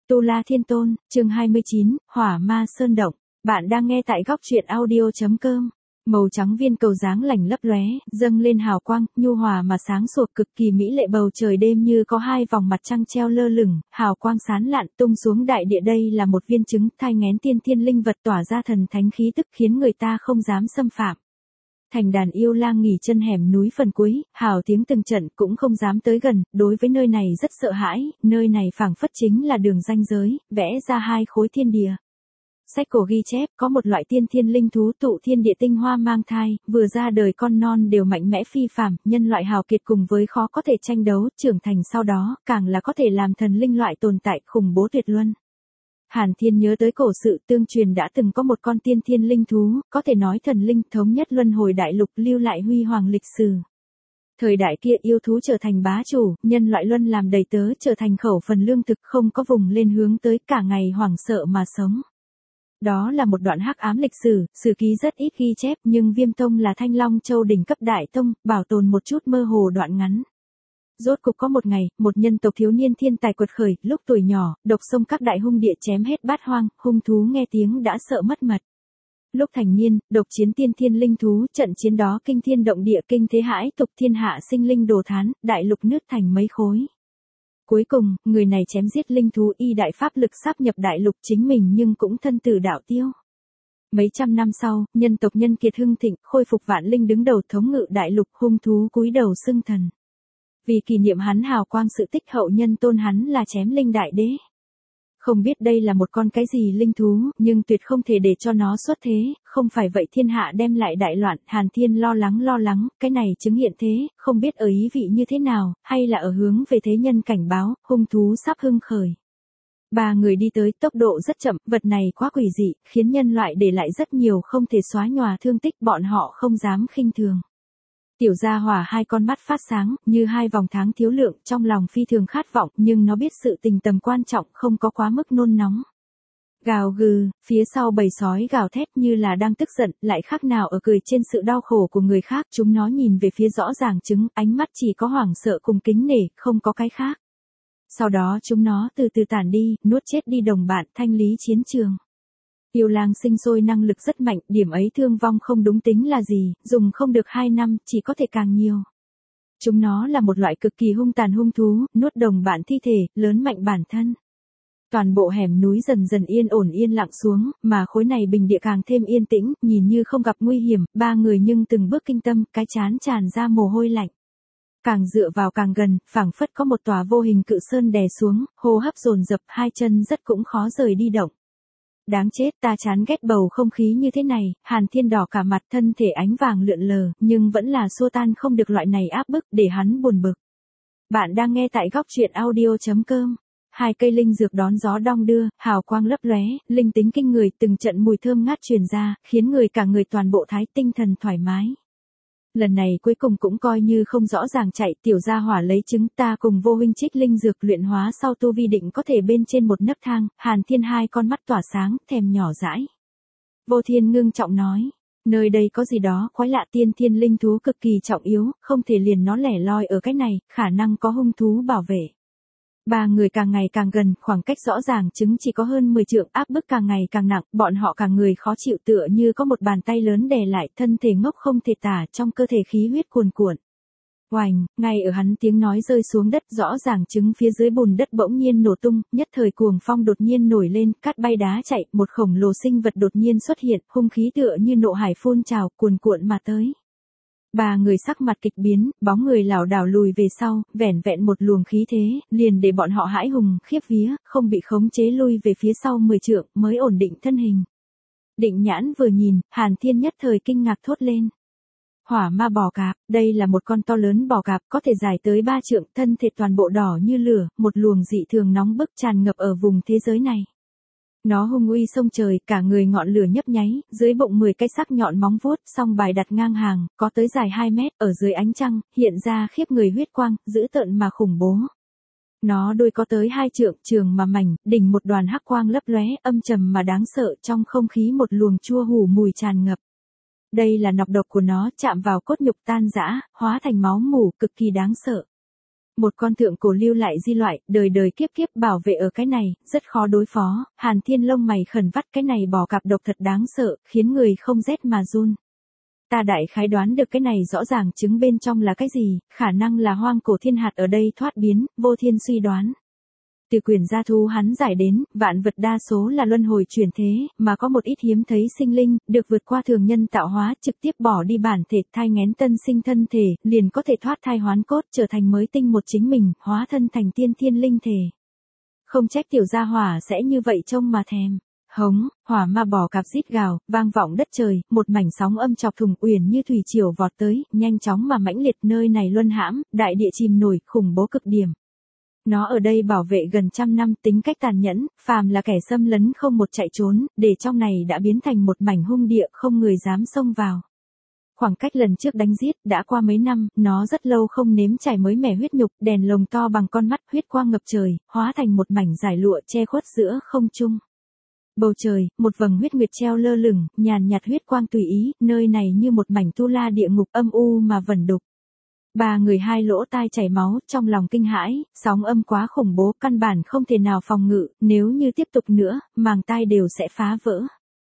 Tu La Thiên Tôn, chương 29, Hỏa Ma Sơn Động. Bạn đang nghe tại góc truyện audio.com. Màu trắng viên cầu dáng lành lấp lóe, dâng lên hào quang, nhu hòa mà sáng sủa, cực kỳ mỹ lệ. Bầu trời đêm như có hai vòng mặt trăng treo lơ lửng, hào quang sáng lạn tung xuống đại địa. Đây là một viên trứng thai nghén tiên thiên linh vật tỏa ra thần thánh khí tức khiến người ta không dám xâm phạm. Thành đàn yêu lang nghỉ chân hẻm núi phần cuối, hào tiếng từng trận cũng không dám tới gần, đối với nơi này rất sợ hãi, nơi này phảng phất chính là đường ranh giới, vẽ ra hai khối thiên địa. Sách cổ ghi chép, có một loại tiên thiên linh thú tụ thiên địa tinh hoa mang thai, vừa ra đời con non đều mạnh mẽ phi phàm, nhân loại hào kiệt cùng với khó có thể tranh đấu, trưởng thành sau đó, càng là có thể làm thần linh loại tồn tại khủng bố tuyệt luân. Hàn Thiên nhớ tới cổ sự tương truyền đã từng có một con tiên thiên linh thú, có thể nói thần linh thống nhất luân hồi đại lục, lưu lại huy hoàng lịch sử. Thời đại kia yêu thú trở thành bá chủ, nhân loại luân làm đầy tớ, trở thành khẩu phần lương thực, không có vùng lên hướng tới, cả ngày hoảng sợ mà sống. Đó là một đoạn hắc ám lịch sử, sử ký rất ít ghi chép, nhưng Viêm Tông là Thanh Long Châu đỉnh cấp đại tông, bảo tồn một chút mơ hồ đoạn ngắn. Rốt cục có một ngày, một nhân tộc thiếu niên thiên tài quật khởi, lúc tuổi nhỏ, độc xông các đại hung địa chém hết bát hoang, hung thú nghe tiếng đã sợ mất mật. Lúc thành niên, độc chiến tiên thiên linh thú, trận chiến đó kinh thiên động địa, kinh thế hãi tục, thiên hạ sinh linh đồ thán, đại lục nứt thành mấy khối. Cuối cùng, người này chém giết linh thú, y đại pháp lực sáp nhập đại lục, chính mình nhưng cũng thân tử đạo tiêu. Mấy trăm năm sau, nhân tộc nhân kiệt hưng thịnh, khôi phục vạn linh đứng đầu thống ngự đại lục, hung thú cúi đầu xưng thần. Vì kỷ niệm hắn hào quang sự tích, hậu nhân tôn hắn là Chém Linh Đại Đế. Không biết đây là một con cái gì linh thú, nhưng tuyệt không thể để cho nó xuất thế, không phải vậy thiên hạ đem lại đại loạn. Hàn Thiên lo lắng, cái này chứng hiện thế, không biết ở ý vị như thế nào, hay là ở hướng về thế nhân cảnh báo, hung thú sắp hưng khởi. Ba người đi tới, tốc độ rất chậm, vật này quá quỷ dị, khiến nhân loại để lại rất nhiều không thể xóa nhòa thương tích, bọn họ không dám khinh thường. Tiểu gia hỏa hai con mắt phát sáng, như hai vòng tháng thiếu lượng, trong lòng phi thường khát vọng, nhưng nó biết sự tình tầm quan trọng, không có quá mức nôn nóng. Gào gừ, phía sau bầy sói gào thét như là đang tức giận, lại khác nào ở cười trên sự đau khổ của người khác. Chúng nó nhìn về phía rõ ràng trứng, ánh mắt chỉ có hoảng sợ cùng kính nể, không có cái khác. Sau đó chúng nó từ từ tản đi, nuốt chết đi đồng bạn, thanh lý chiến trường. Yêu lang sinh sôi năng lực rất mạnh, điểm ấy thương vong không đúng tính là gì, dùng không được 2 năm, chỉ có thể càng nhiều. Chúng nó là một loại cực kỳ hung tàn hung thú, nuốt đồng bạn thi thể, lớn mạnh bản thân. Toàn bộ hẻm núi dần dần yên lặng xuống, mà khối này bình địa càng thêm yên tĩnh, nhìn như không gặp nguy hiểm, ba người nhưng từng bước kinh tâm, cái trán tràn ra mồ hôi lạnh. Càng dựa vào càng gần, phảng phất có một tòa vô hình cự sơn đè xuống, hô hấp dồn dập, hai chân rất cũng khó rời đi động. Đáng chết, ta chán ghét bầu không khí như thế này. Hàn Thiên đỏ cả mặt, thân thể ánh vàng lượn lờ, nhưng vẫn là xua tan không được loại này áp bức, để hắn buồn bực. Bạn đang nghe tại góc truyện audio.com. Hai cây linh dược đón gió đong đưa, hào quang lấp lóe, linh tính kinh người, từng trận mùi thơm ngát truyền ra, khiến cả người toàn bộ thái tinh thần thoải mái. Lần này cuối cùng cũng coi như không rõ ràng chạy, tiểu gia hỏa lấy trứng, ta cùng vô huynh trích linh dược luyện hóa sau tu vi định có thể bên trên một nấc thang. Hàn Thiên hai con mắt tỏa sáng, thèm nhỏ dãi. Vô Thiên ngưng trọng nói, nơi đây có gì đó quái lạ, tiên thiên linh thú cực kỳ trọng yếu, không thể liền nó lẻ loi ở cái này, khả năng có hung thú bảo vệ. Ba người càng ngày càng gần, khoảng cách rõ ràng, trứng chỉ có hơn 10 trượng, áp bức càng ngày càng nặng, bọn họ cả người khó chịu tựa như có một bàn tay lớn đè lại, thân thể ngốc không thể tả, trong cơ thể khí huyết cuồn cuộn. Oành, ngay ở hắn tiếng nói rơi xuống đất, rõ ràng trứng phía dưới bùn đất bỗng nhiên nổ tung, nhất thời cuồng phong đột nhiên nổi lên, cát bay đá chạy, một khổng lồ sinh vật đột nhiên xuất hiện, hung khí tựa như nộ hải phun trào, cuồn cuộn mà tới. Ba người sắc mặt kịch biến, bóng người lảo đảo lùi về sau, vẻn vẹn một luồng khí thế, liền để bọn họ hãi hùng, khiếp vía, không bị khống chế lui về phía sau 10 trượng, mới ổn định thân hình. Định Nhãn vừa nhìn, Hàn Thiên nhất thời kinh ngạc thốt lên. Hỏa ma bò cạp, đây là một con to lớn bò cạp, có thể dài tới 3 trượng, thân thể toàn bộ đỏ như lửa, một luồng dị thường nóng bức tràn ngập ở vùng thế giới này. Nó hung uy sông trời, cả người ngọn lửa nhấp nháy, dưới bụng 10 cái sắc nhọn móng vuốt, song bài đặt ngang hàng, có tới dài 2 mét, ở dưới ánh trăng, hiện ra khiếp người huyết quang, dữ tợn mà khủng bố. Nó đuôi có tới 2 trượng, trường mà mảnh, đỉnh một đoàn hắc quang lấp lóe, âm trầm mà đáng sợ, trong không khí một luồng chua hủ mùi tràn ngập. Đây là nọc độc của nó, chạm vào cốt nhục tan rã, hóa thành máu mủ, cực kỳ đáng sợ. Một con thượng cổ lưu lại di loại, đời đời kiếp kiếp bảo vệ ở cái này, rất khó đối phó, Hàn Thiên lông mày khẩn vắt, cái này bò cạp độc thật đáng sợ, khiến người không rét mà run. Ta đại khái đoán được cái này rõ ràng trứng bên trong là cái gì, khả năng là hoang cổ thiên hạt ở đây thoát biến, Vô Thiên suy đoán. Từ quyền gia thú hắn giải đến, vạn vật đa số là luân hồi chuyển thế, mà có một ít hiếm thấy sinh linh, được vượt qua thường nhân tạo hóa, trực tiếp bỏ đi bản thể, thai nghén tân sinh thân thể, liền có thể thoát thai hoán cốt, trở thành mới tinh một chính mình, hóa thân thành tiên thiên linh thể. Không trách tiểu gia hỏa sẽ như vậy trông mà thèm. Hống, hỏa ma bò cạp rít gào, vang vọng đất trời, một mảnh sóng âm chọc thùng uyển như thủy triều vọt tới, nhanh chóng mà mãnh liệt, nơi này luân hãm, đại địa chìm nổi, khủng bố cực điểm. Nó ở đây bảo vệ gần 100 năm, tính cách tàn nhẫn, phàm là kẻ xâm lấn không một chạy trốn, để trong này đã biến thành một mảnh hung địa, không người dám xông vào. Khoảng cách lần trước đánh giết, đã qua mấy năm, nó rất lâu không nếm trải mới mẻ huyết nhục, đèn lồng to bằng con mắt, huyết quang ngập trời, hóa thành một mảnh giải lụa che khuất giữa không trung. Bầu trời, một vầng huyết nguyệt treo lơ lửng, nhàn nhạt huyết quang tùy ý, nơi này như một mảnh tu la địa ngục âm u mà vẩn đục. Ba người hai lỗ tai chảy máu, trong lòng kinh hãi, sóng âm quá khủng bố, căn bản không thể nào phòng ngự, nếu như tiếp tục nữa, màng tai đều sẽ phá vỡ.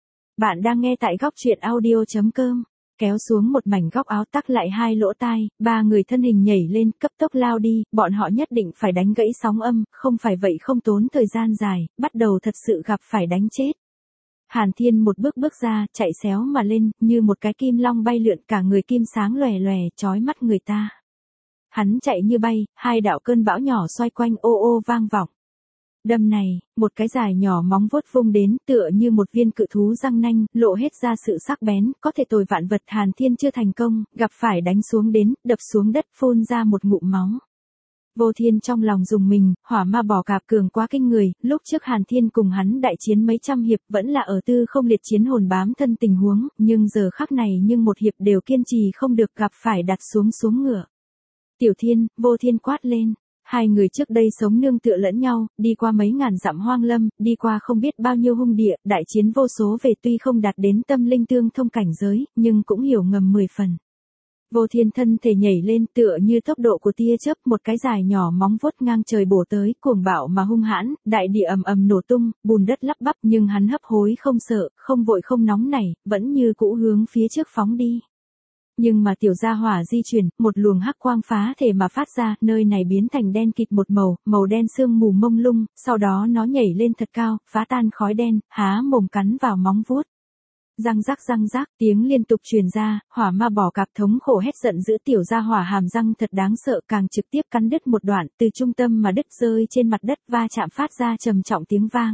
Bạn đang nghe tại góc truyện audio.com. Kéo xuống một mảnh góc áo, tắc lại hai lỗ tai, ba người thân hình nhảy lên, cấp tốc lao đi, bọn họ nhất định phải đánh gãy sóng âm, không phải vậy không tốn thời gian dài, bắt đầu thật sự gặp phải đánh chết. Hàn Thiên một bước bước ra, chạy xéo mà lên, như một cái kim long bay lượn, cả người kim sáng lòe lòe, chói mắt người ta. Hắn chạy như bay, hai đạo cơn bão nhỏ xoay quanh ô ô vang vọng. Đâm này, một cái dài nhỏ móng vuốt vung đến, tựa như một viên cự thú răng nanh, lộ hết ra sự sắc bén, có thể tồi vạn vật. Hàn Thiên chưa thành công, gặp phải đánh xuống đến, đập xuống đất, phun ra một ngụm máu. Vô Thiên trong lòng dùng mình, hỏa ma bò cạp cường quá kinh người, lúc trước Hàn Thiên cùng hắn đại chiến mấy trăm hiệp, vẫn là ở tư không liệt chiến hồn bám thân tình huống, nhưng giờ khắc này nhưng một hiệp đều kiên trì không được, gặp phải đặt xuống ngựa. Tiểu Thiên, Vô Thiên quát lên. Hai người trước đây sống nương tựa lẫn nhau, đi qua mấy ngàn dặm hoang lâm, đi qua không biết bao nhiêu hung địa, đại chiến vô số về, tuy không đạt đến tâm linh tương thông cảnh giới, nhưng cũng hiểu ngầm 10 phần. Vô Thiên thân thể nhảy lên, tựa như tốc độ của tia chớp, một cái dài nhỏ móng vuốt ngang trời bổ tới, cuồng bạo mà hung hãn, đại địa ầm ầm nổ tung, bùn đất lắp bắp, nhưng hắn hấp hối không sợ, không vội không nóng nảy, vẫn như cũ hướng phía trước phóng đi. Nhưng mà tiểu gia hỏa di chuyển, một luồng hắc quang phá thể mà phát ra, nơi này biến thành đen kịt một màu, màu đen sương mù mông lung, sau đó nó nhảy lên thật cao, phá tan khói đen, há mồm cắn vào móng vuốt. Răng rắc, tiếng liên tục truyền ra, hỏa ma bò cạp thống khổ hét giận dữ, tiểu gia hỏa hàm răng thật đáng sợ, càng trực tiếp cắn đứt một đoạn, từ trung tâm mà đứt rơi trên mặt đất, va chạm phát ra trầm trọng tiếng vang.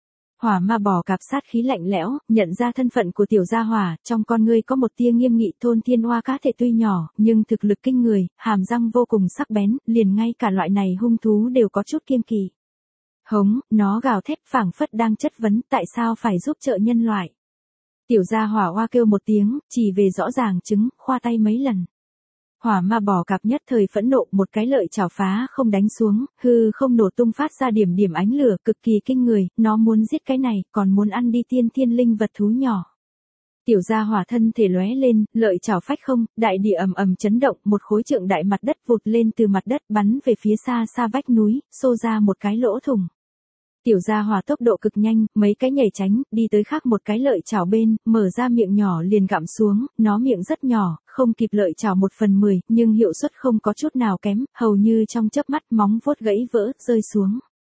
Hỏa ma bò cạp sát khí lạnh lẽo, nhận ra thân phận của tiểu gia hỏa, trong con ngươi có một tia nghiêm nghị. Thôn Thiên Oa cá thể tuy nhỏ, nhưng thực lực kinh người, hàm răng vô cùng sắc bén, liền ngay cả loại này hung thú đều có chút kiêng kỵ. Hống, nó gào thét phảng phất đang chất vấn, tại sao phải giúp trợ nhân loại. Tiểu gia hỏa oa kêu một tiếng, chỉ về rõ ràng trứng, khoa tay mấy lần. Hỏa ma bò cạp nhất thời phẫn nộ, một cái lợi chảo phá không đánh xuống, hư không nổ tung phát ra điểm điểm ánh lửa, cực kỳ kinh người, nó muốn giết cái này, còn muốn ăn đi tiên thiên linh vật thú nhỏ. Tiểu gia hỏa thân thể lóe lên, lợi chảo phách không, đại địa ầm ầm chấn động, một khối trượng đại mặt đất vụt lên từ mặt đất, bắn về phía xa xa vách núi, xô ra một cái lỗ thủng. Tiểu gia hỏa tốc độ cực nhanh, mấy cái nhảy tránh, đi tới khác một cái lợi chảo bên, mở ra miệng nhỏ liền gặm xuống, nó miệng rất nhỏ, không kịp lợi chảo 1/10, nhưng hiệu suất không có chút nào kém, hầu như trong chớp mắt móng vuốt gãy vỡ, rơi xuống.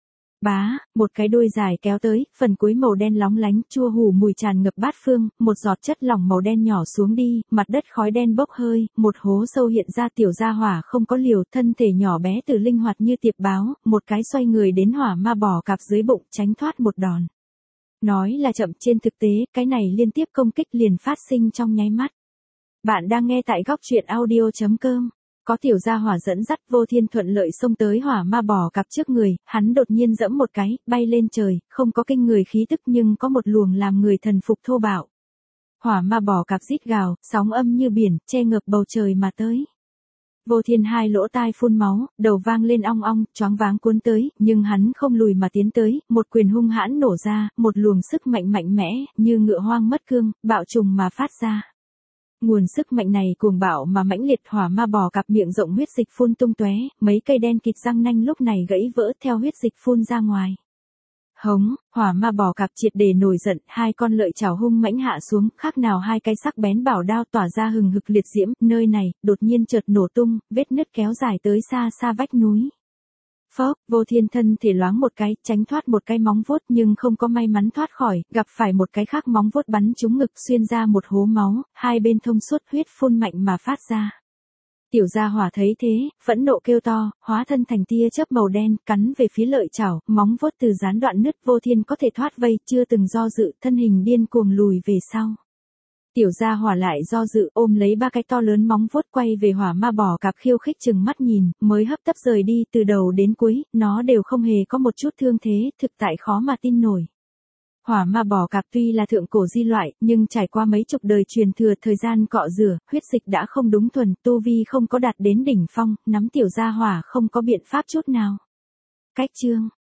Bá, một cái đuôi dài kéo tới, phần cuối màu đen lóng lánh, chua hù mùi tràn ngập bát phương, một giọt chất lỏng màu đen nhỏ xuống đi, mặt đất khói đen bốc hơi, một hố sâu hiện ra. Tiểu gia hỏa không có liều, thân thể nhỏ bé từ linh hoạt như tiệp báo, một cái xoay người đến hỏa ma bò cạp dưới bụng, tránh thoát một đòn. Nói là chậm, trên thực tế, cái này liên tiếp công kích liền phát sinh trong nháy mắt. Bạn đang nghe tại góc truyện audio.com. Có tiểu gia hỏa dẫn dắt, Vô Thiên thuận lợi xông tới hỏa ma bò cạp trước người, hắn đột nhiên giẫm một cái, bay lên trời, không có kinh người khí tức nhưng có một luồng làm người thần phục thô bạo. Hỏa ma bò cạp rít gào, sóng âm như biển, che ngập bầu trời mà tới. Vô Thiên hai lỗ tai phun máu, đầu vang lên ong ong, choáng váng cuốn tới, nhưng hắn không lùi mà tiến tới, một quyền hung hãn nổ ra, một luồng sức mạnh mạnh mẽ, như ngựa hoang mất cương, bạo trùng mà phát ra. Nguồn sức mạnh này cuồng bạo mà mãnh liệt, hỏa ma bò cạp miệng rộng huyết dịch phun tung tóe, mấy cây đen kịt răng nanh lúc này gãy vỡ theo huyết dịch phun ra ngoài. Hống, hỏa ma bò cạp triệt để nổi giận, hai con lợi chảo hung mãnh hạ xuống, khác nào hai cái sắc bén bảo đao tỏa ra hừng hực liệt diễm, nơi này, đột nhiên chợt nổ tung, vết nứt kéo dài tới xa xa vách núi. Phốc, Vô Thiên thân thể loáng một cái, tránh thoát một cái móng vuốt nhưng không có may mắn thoát khỏi, gặp phải một cái khác móng vuốt bắn trúng ngực xuyên ra một hố máu, hai bên thông suốt huyết phun mạnh mà phát ra. Tiểu gia hỏa thấy thế, phẫn nộ kêu to, hóa thân thành tia chớp màu đen, cắn về phía lợi chảo, móng vuốt từ gián đoạn nứt. Vô Thiên có thể thoát vây, chưa từng do dự, thân hình điên cuồng lùi về sau. Tiểu gia hỏa lại do dự, ôm lấy ba cái to lớn móng vuốt quay về hỏa ma bò cạp khiêu khích chừng mắt nhìn, mới hấp tấp rời đi. Từ đầu đến cuối, nó đều không hề có một chút thương thế, thực tại khó mà tin nổi. Hỏa ma bò cạp tuy là thượng cổ di loại, nhưng trải qua mấy chục đời truyền thừa, thời gian cọ rửa, huyết dịch đã không đúng thuần, tu vi không có đạt đến đỉnh phong, nắm tiểu gia hỏa không có biện pháp chút nào. Cách chương